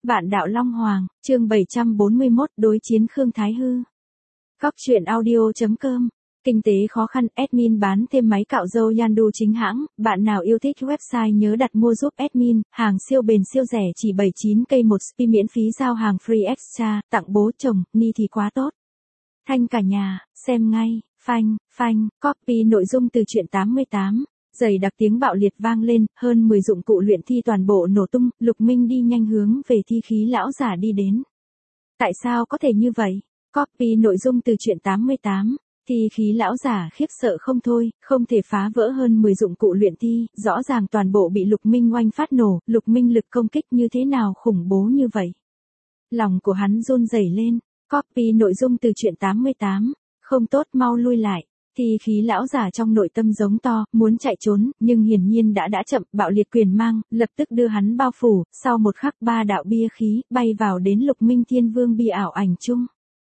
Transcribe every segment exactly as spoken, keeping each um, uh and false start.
Vạn đạo Long Hoàng, chương bảy trăm bốn mươi mốt, đối chiến Khương Thái Hư. Góc truyện audio chấm com. Kinh tế khó khăn, admin bán thêm máy cạo râu Yandu chính hãng, bạn nào yêu thích website nhớ đặt mua giúp admin, hàng siêu bền siêu rẻ chỉ bảy mươi chín k một spi miễn phí giao hàng free extra, tặng bố chồng, ni thì quá tốt. Thanh cả nhà, xem ngay, phanh, phanh, copy nội dung từ truyện tám mươi tám. Dày đặc tiếng bạo liệt vang lên, hơn mười dụng cụ luyện thi toàn bộ nổ tung, Lục Minh đi nhanh hướng về thi khí lão giả đi đến. Tại sao có thể như vậy? Copy nội dung từ truyện tám mươi tám. Thi khí lão giả khiếp sợ không thôi, không thể phá vỡ hơn mười dụng cụ luyện thi, rõ ràng toàn bộ bị Lục Minh oanh phát nổ, Lục Minh lực công kích như thế nào khủng bố như vậy. Lòng của hắn run rẩy lên, copy nội dung từ truyện tám mươi tám, không tốt mau lui lại. Thi khí lão giả trong nội tâm giống to, muốn chạy trốn, nhưng hiển nhiên đã đã chậm, bạo liệt quyền mang, lập tức đưa hắn bao phủ, sau một khắc ba đạo bia khí, bay vào đến Lục Minh Thiên Vương bi ảo ảnh chung.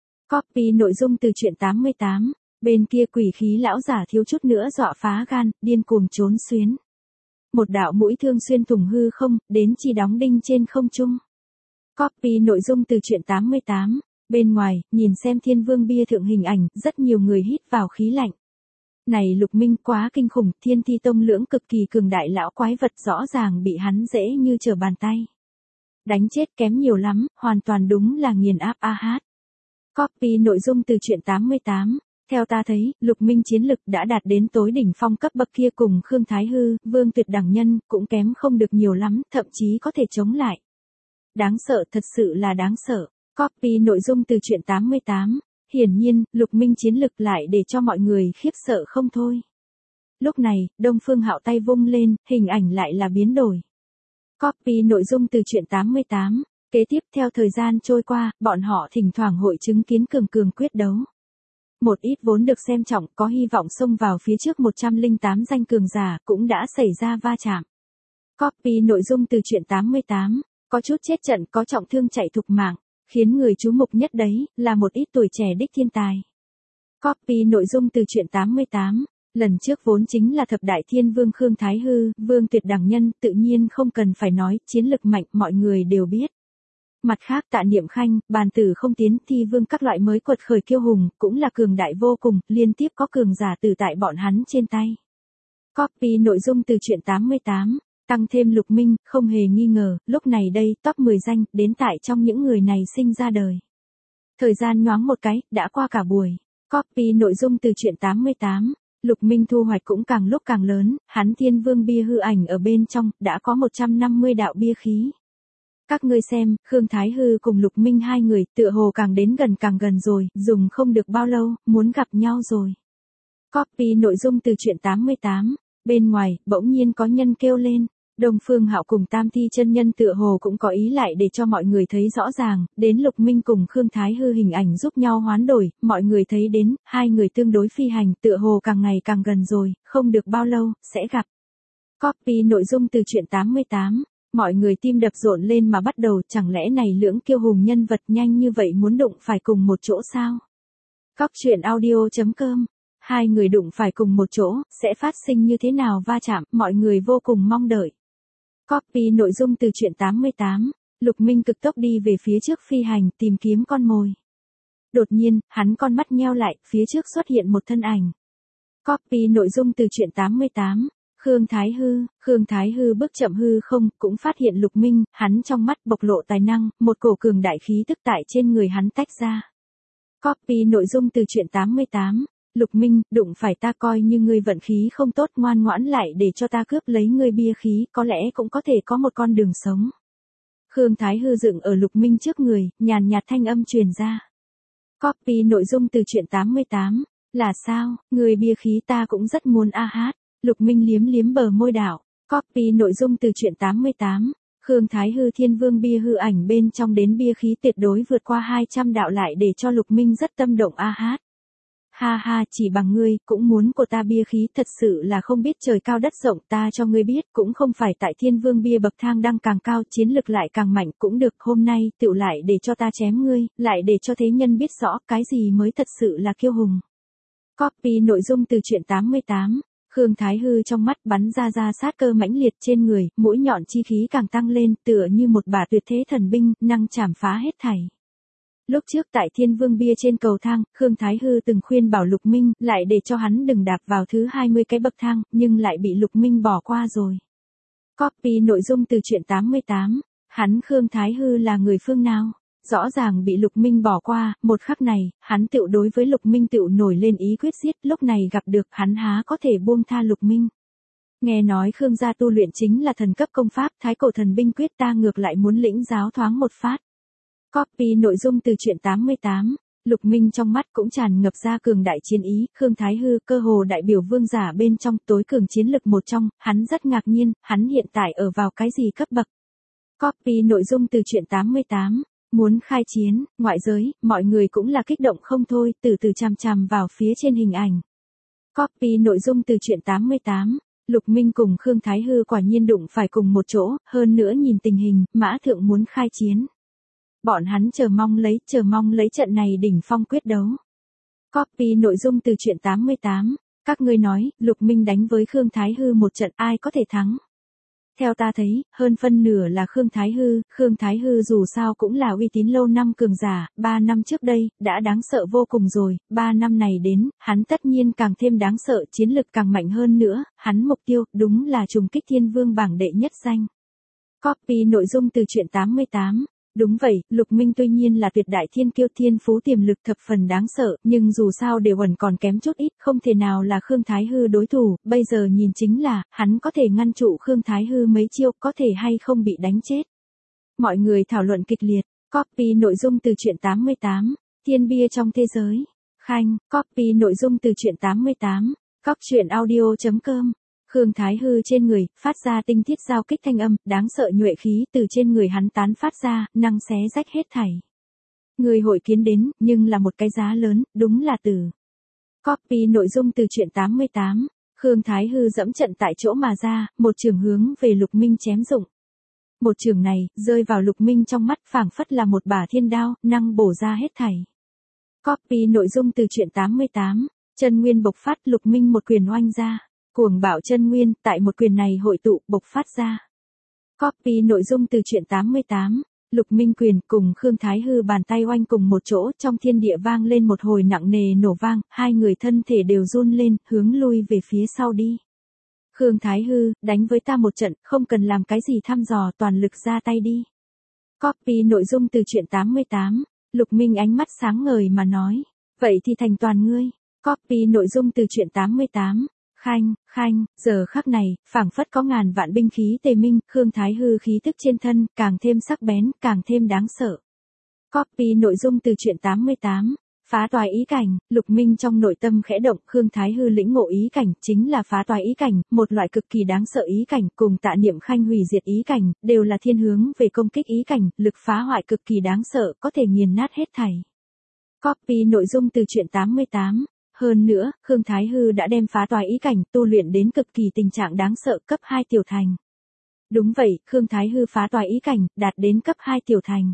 Copy nội dung từ truyện tám mươi tám, bên kia quỷ khí lão giả thiếu chút nữa dọa phá gan, điên cuồng trốn xuyến. Một đạo mũi thương xuyên thủng hư không, đến chi đóng đinh trên không trung. Copy nội dung từ truyện tám mươi tám. Bên ngoài, nhìn xem Thiên Vương bia thượng hình ảnh, rất nhiều người hít vào khí lạnh. Này Lục Minh quá kinh khủng, Thiên Thi Tông lưỡng cực kỳ cường đại lão quái vật rõ ràng bị hắn dễ như trở bàn tay. Đánh chết kém nhiều lắm, hoàn toàn đúng là nghiền áp a hát. Copy nội dung từ truyện tám mươi tám. Theo ta thấy, Lục Minh chiến lực đã đạt đến tối đỉnh phong cấp bậc kia cùng Khương Thái Hư, Vương Tuyệt đẳng nhân, cũng kém không được nhiều lắm, thậm chí có thể chống lại. Đáng sợ, thật sự là đáng sợ. Copy nội dung từ truyện tám mươi tám. Hiển nhiên, Lục Minh chiến lực lại để cho mọi người khiếp sợ không thôi. Lúc này, Đông Phương Hạo tay vung lên, hình ảnh lại là biến đổi. Copy nội dung từ truyện tám mươi tám. Kế tiếp theo thời gian trôi qua, bọn họ thỉnh thoảng hội chứng kiến cường cường quyết đấu. Một ít vốn được xem trọng có hy vọng xông vào phía trước một trăm lẻ tám danh cường giả cũng đã xảy ra va chạm. Copy nội dung từ truyện tám mươi tám. Có chút chết trận có trọng thương chạy thục mạng. Khiến người chú mục nhất đấy, là một ít tuổi trẻ đích thiên tài. Copy nội dung từ truyện tám mươi tám. Lần trước vốn chính là thập đại thiên vương Khương Thái Hư, Vương Tuyệt đẳng nhân, tự nhiên không cần phải nói, chiến lực mạnh mọi người đều biết. Mặt khác Tạ Niệm Khanh, Bàn Tử không tiến, Thi Vương các loại mới quật khởi kiêu hùng, cũng là cường đại vô cùng, liên tiếp có cường giả từ tại bọn hắn trên tay. Copy nội dung từ truyện tám mươi tám. Tăng thêm Lục Minh, không hề nghi ngờ, lúc này đây, top mười danh, đến tại trong những người này sinh ra đời. Thời gian nhoáng một cái, đã qua cả buổi. Copy nội dung từ truyện tám mươi tám. Lục Minh thu hoạch cũng càng lúc càng lớn, hắn Thiên Vương bia hư ảnh ở bên trong, đã có một trăm năm mươi đạo bia khí. Các ngươi xem, Khương Thái Hư cùng Lục Minh hai người, tựa hồ càng đến gần càng gần rồi, dùng không được bao lâu, muốn gặp nhau rồi. Copy nội dung từ truyện tám mươi tám. Bên ngoài, bỗng nhiên có nhân kêu lên. Đông Phương Hạo cùng Tam Thi chân nhân tựa hồ cũng có ý lại để cho mọi người thấy rõ ràng, đến Lục Minh cùng Khương Thái Hư hình ảnh giúp nhau hoán đổi, mọi người thấy đến, hai người tương đối phi hành, tựa hồ càng ngày càng gần rồi, không được bao lâu, sẽ gặp. Copy nội dung từ truyện tám mươi tám, mọi người tim đập rộn lên mà bắt đầu, chẳng lẽ này lưỡng kiêu hùng nhân vật nhanh như vậy muốn đụng phải cùng một chỗ sao? Góc truyện audio chấm com. Hai người đụng phải cùng một chỗ, sẽ phát sinh như thế nào va chạm, mọi người vô cùng mong đợi. Copy nội dung từ truyện tám mươi tám. Lục Minh cực tốc đi về phía trước phi hành, tìm kiếm con mồi. Đột nhiên, hắn con mắt nheo lại, phía trước xuất hiện một thân ảnh. Copy nội dung từ truyện tám mươi tám. Khương Thái Hư, Khương Thái Hư bước chậm hư không, cũng phát hiện Lục Minh, hắn trong mắt bộc lộ tài năng, một cổ cường đại khí tức tại trên người hắn tách ra. Copy nội dung từ truyện tám mươi tám. Lục Minh, đụng phải ta coi như ngươi vận khí không tốt, ngoan ngoãn lại để cho ta cướp lấy ngươi bia khí, có lẽ cũng có thể có một con đường sống. Khương Thái Hư dựng ở Lục Minh trước người, nhàn nhạt thanh âm truyền ra. Copy nội dung từ truyện tám mươi tám. Là sao, ngươi bia khí ta cũng rất muốn a hát. Lục Minh liếm liếm bờ môi đảo. Copy nội dung từ truyện tám mươi tám. Khương Thái Hư Thiên Vương bia hư ảnh bên trong đến bia khí tuyệt đối vượt qua hai trăm đạo lại để cho Lục Minh rất tâm động a hát. Ha ha, chỉ bằng ngươi, cũng muốn của ta bia khí, thật sự là không biết trời cao đất rộng, ta cho ngươi biết, cũng không phải tại Thiên Vương bia bậc thang đang càng cao, chiến lực lại càng mạnh, cũng được, hôm nay, tựu lại để cho ta chém ngươi, lại để cho thế nhân biết rõ, cái gì mới thật sự là kiêu hùng. Copy nội dung từ truyện tám mươi tám. Khương Thái Hư trong mắt bắn ra ra sát cơ mãnh liệt trên người, mũi nhọn chi khí càng tăng lên, tựa như một bả tuyệt thế thần binh, năng chảm phá hết thảy. Lúc trước tại Thiên Vương Bia trên cầu thang, Khương Thái Hư từng khuyên bảo Lục Minh, lại để cho hắn đừng đạp vào thứ hai mươi cái bậc thang, nhưng lại bị Lục Minh bỏ qua rồi. Copy nội dung từ truyện tám mươi tám, hắn Khương Thái Hư là người phương nào? Rõ ràng bị Lục Minh bỏ qua, một khắc này, hắn tựu đối với Lục Minh tựu nổi lên ý quyết giết, lúc này gặp được hắn há có thể buông tha Lục Minh. Nghe nói Khương gia tu luyện chính là thần cấp công pháp, thái cổ thần binh quyết, ta ngược lại muốn lĩnh giáo thoáng một phát. Copy nội dung từ truyện tám mươi tám, Lục Minh trong mắt cũng tràn ngập ra cường đại chiến ý, Khương Thái Hư cơ hồ đại biểu vương giả bên trong, tối cường chiến lực một trong, hắn rất ngạc nhiên, hắn hiện tại ở vào cái gì cấp bậc. Copy nội dung từ truyện tám mươi tám, muốn khai chiến, ngoại giới, mọi người cũng là kích động không thôi, từ từ chằm chằm vào phía trên hình ảnh. Copy nội dung từ truyện tám mươi tám, Lục Minh cùng Khương Thái Hư quả nhiên đụng phải cùng một chỗ, hơn nữa nhìn tình hình, Mã Thượng muốn khai chiến. Bọn hắn chờ mong lấy, chờ mong lấy trận này đỉnh phong quyết đấu. Copy nội dung từ truyện tám mươi tám, các ngươi nói, Lục Minh đánh với Khương Thái Hư một trận ai có thể thắng? Theo ta thấy, hơn phân nửa là Khương Thái Hư, Khương Thái Hư dù sao cũng là uy tín lâu năm cường giả, ba năm trước đây, đã đáng sợ vô cùng rồi, ba năm này đến, hắn tất nhiên càng thêm đáng sợ, chiến lực càng mạnh hơn nữa, hắn mục tiêu, đúng là trùng kích thiên vương bảng đệ nhất danh. Copy nội dung từ truyện tám mươi tám. Đúng vậy, Lục Minh tuy nhiên là tuyệt đại thiên kiêu, thiên phú tiềm lực thập phần đáng sợ, nhưng dù sao đều ẩn còn kém chút ít, không thể nào là Khương Thái Hư đối thủ, bây giờ nhìn chính là, hắn có thể ngăn trụ Khương Thái Hư mấy chiêu, có thể hay không bị đánh chết. Mọi người thảo luận kịch liệt, copy nội dung từ truyện tám mươi tám, Thiên Bia trong thế giới. Khanh, copy nội dung từ truyện tám mươi tám, cóc truyện audio chấm com. Khương Thái Hư trên người, phát ra tinh thiết giao kích thanh âm, đáng sợ nhuệ khí từ trên người hắn tán phát ra, năng xé rách hết thảy. Người hội kiến đến, nhưng là một cái giá lớn, đúng là từ. Copy nội dung từ truyện tám mươi tám, Khương Thái Hư dẫm trận tại chỗ mà ra, một trường hướng về Lục Minh chém dụng. Một trường này, rơi vào Lục Minh trong mắt phảng phất là một bả thiên đao, năng bổ ra hết thảy. Copy nội dung từ truyện tám mươi tám, chân nguyên bộc phát, Lục Minh một quyền oanh ra. Cuồng bạo chân nguyên, tại một quyền này hội tụ, bộc phát ra. Copy nội dung từ truyện tám mươi tám, Lục Minh quyền cùng Khương Thái Hư bàn tay oanh cùng một chỗ, trong thiên địa vang lên một hồi nặng nề nổ vang, hai người thân thể đều run lên, hướng lui về phía sau đi. Khương Thái Hư, đánh với ta một trận, không cần làm cái gì thăm dò, toàn lực ra tay đi. Copy nội dung từ truyện tám mươi tám, Lục Minh ánh mắt sáng ngời mà nói, vậy thì thành toàn ngươi. Copy nội dung từ truyện tám mươi tám. Khanh, khanh, giờ khắc này, phảng phất có ngàn vạn binh khí tề minh, Khương Thái Hư khí tức trên thân, càng thêm sắc bén, càng thêm đáng sợ. Copy nội dung từ truyện tám mươi tám, phá toái ý cảnh, Lục Minh trong nội tâm khẽ động, Khương Thái Hư lĩnh ngộ ý cảnh, chính là phá toái ý cảnh, một loại cực kỳ đáng sợ ý cảnh, cùng Tạ Niệm Khanh hủy diệt ý cảnh, đều là thiên hướng về công kích ý cảnh, lực phá hoại cực kỳ đáng sợ, có thể nghiền nát hết thảy. Copy nội dung từ truyện tám mươi tám. Hơn nữa, Khương Thái Hư đã đem phá toái ý cảnh tu luyện đến cực kỳ tình trạng đáng sợ cấp hai tiểu thành. Đúng vậy, Khương Thái Hư phá toái ý cảnh, đạt đến cấp hai tiểu thành.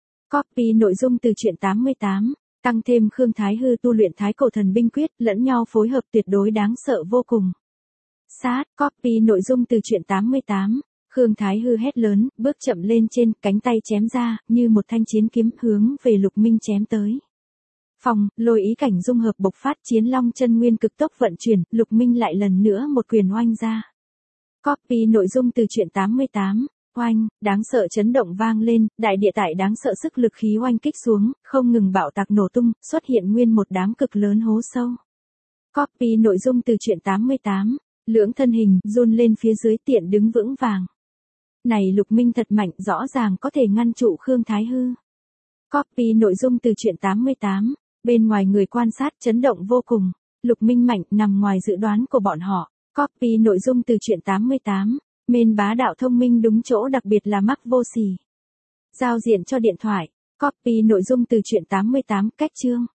Copy nội dung từ truyện tám mươi tám, tăng thêm Khương Thái Hư tu luyện thái cổ thần binh quyết, lẫn nhau phối hợp tuyệt đối đáng sợ vô cùng. Sát, copy nội dung từ truyện tám mươi tám, Khương Thái Hư hét lớn, bước chậm lên trên, cánh tay chém ra, như một thanh chiến kiếm hướng về Lục Minh chém tới. Phòng, lôi ý cảnh dung hợp bộc phát, chiến long chân nguyên cực tốc vận chuyển, Lục Minh lại lần nữa một quyền oanh ra. Copy nội dung từ truyện tám mươi tám, oanh, đáng sợ chấn động vang lên, đại địa tại đáng sợ sức lực khí oanh kích xuống, không ngừng bạo tạc nổ tung, xuất hiện nguyên một đám cực lớn hố sâu. Copy nội dung từ truyện tám mươi tám, lưỡng thân hình, run lên phía dưới tiện đứng vững vàng. Này Lục Minh thật mạnh, rõ ràng có thể ngăn trụ Khương Thái Hư. Copy nội dung từ truyện tám mươi tám. Bên ngoài người quan sát chấn động vô cùng, Lục Minh mạnh nằm ngoài dự đoán của bọn họ. Copy nội dung từ truyện tám mươi tám, Mên bá đạo thông minh đúng chỗ đặc biệt là mắc vô sỉ. Giao diện cho điện thoại, copy nội dung từ truyện tám mươi tám, cách chương.